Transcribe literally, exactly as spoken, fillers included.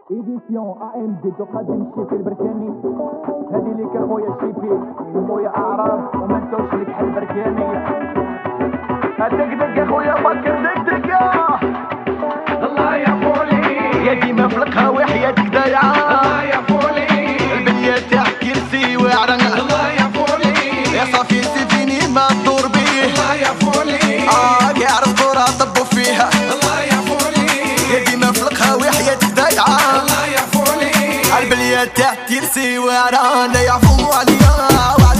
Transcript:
ايديسيون ا ام دي تو قديم الشيبي البركاني. هادي ليك اخويا الشيبي خويا اعراف وما نساوش لك حل بركاني. دق دق اخويا بكر دق دق الله يا فولي يا ديما في القهوة حياتك ضايعة. الله يا فولي البنية تاعك كرسي واعرة. الله يا فولي يا صافي سيفيني ما تدور بيه. الله يا فولي اه كاع الصورة طبوا فيها. الله يا فولي يا ديما في القهوة حياتك ضايعة. الله يا فولي البنية تاعك كرسي واعرة. لا يعفو عليا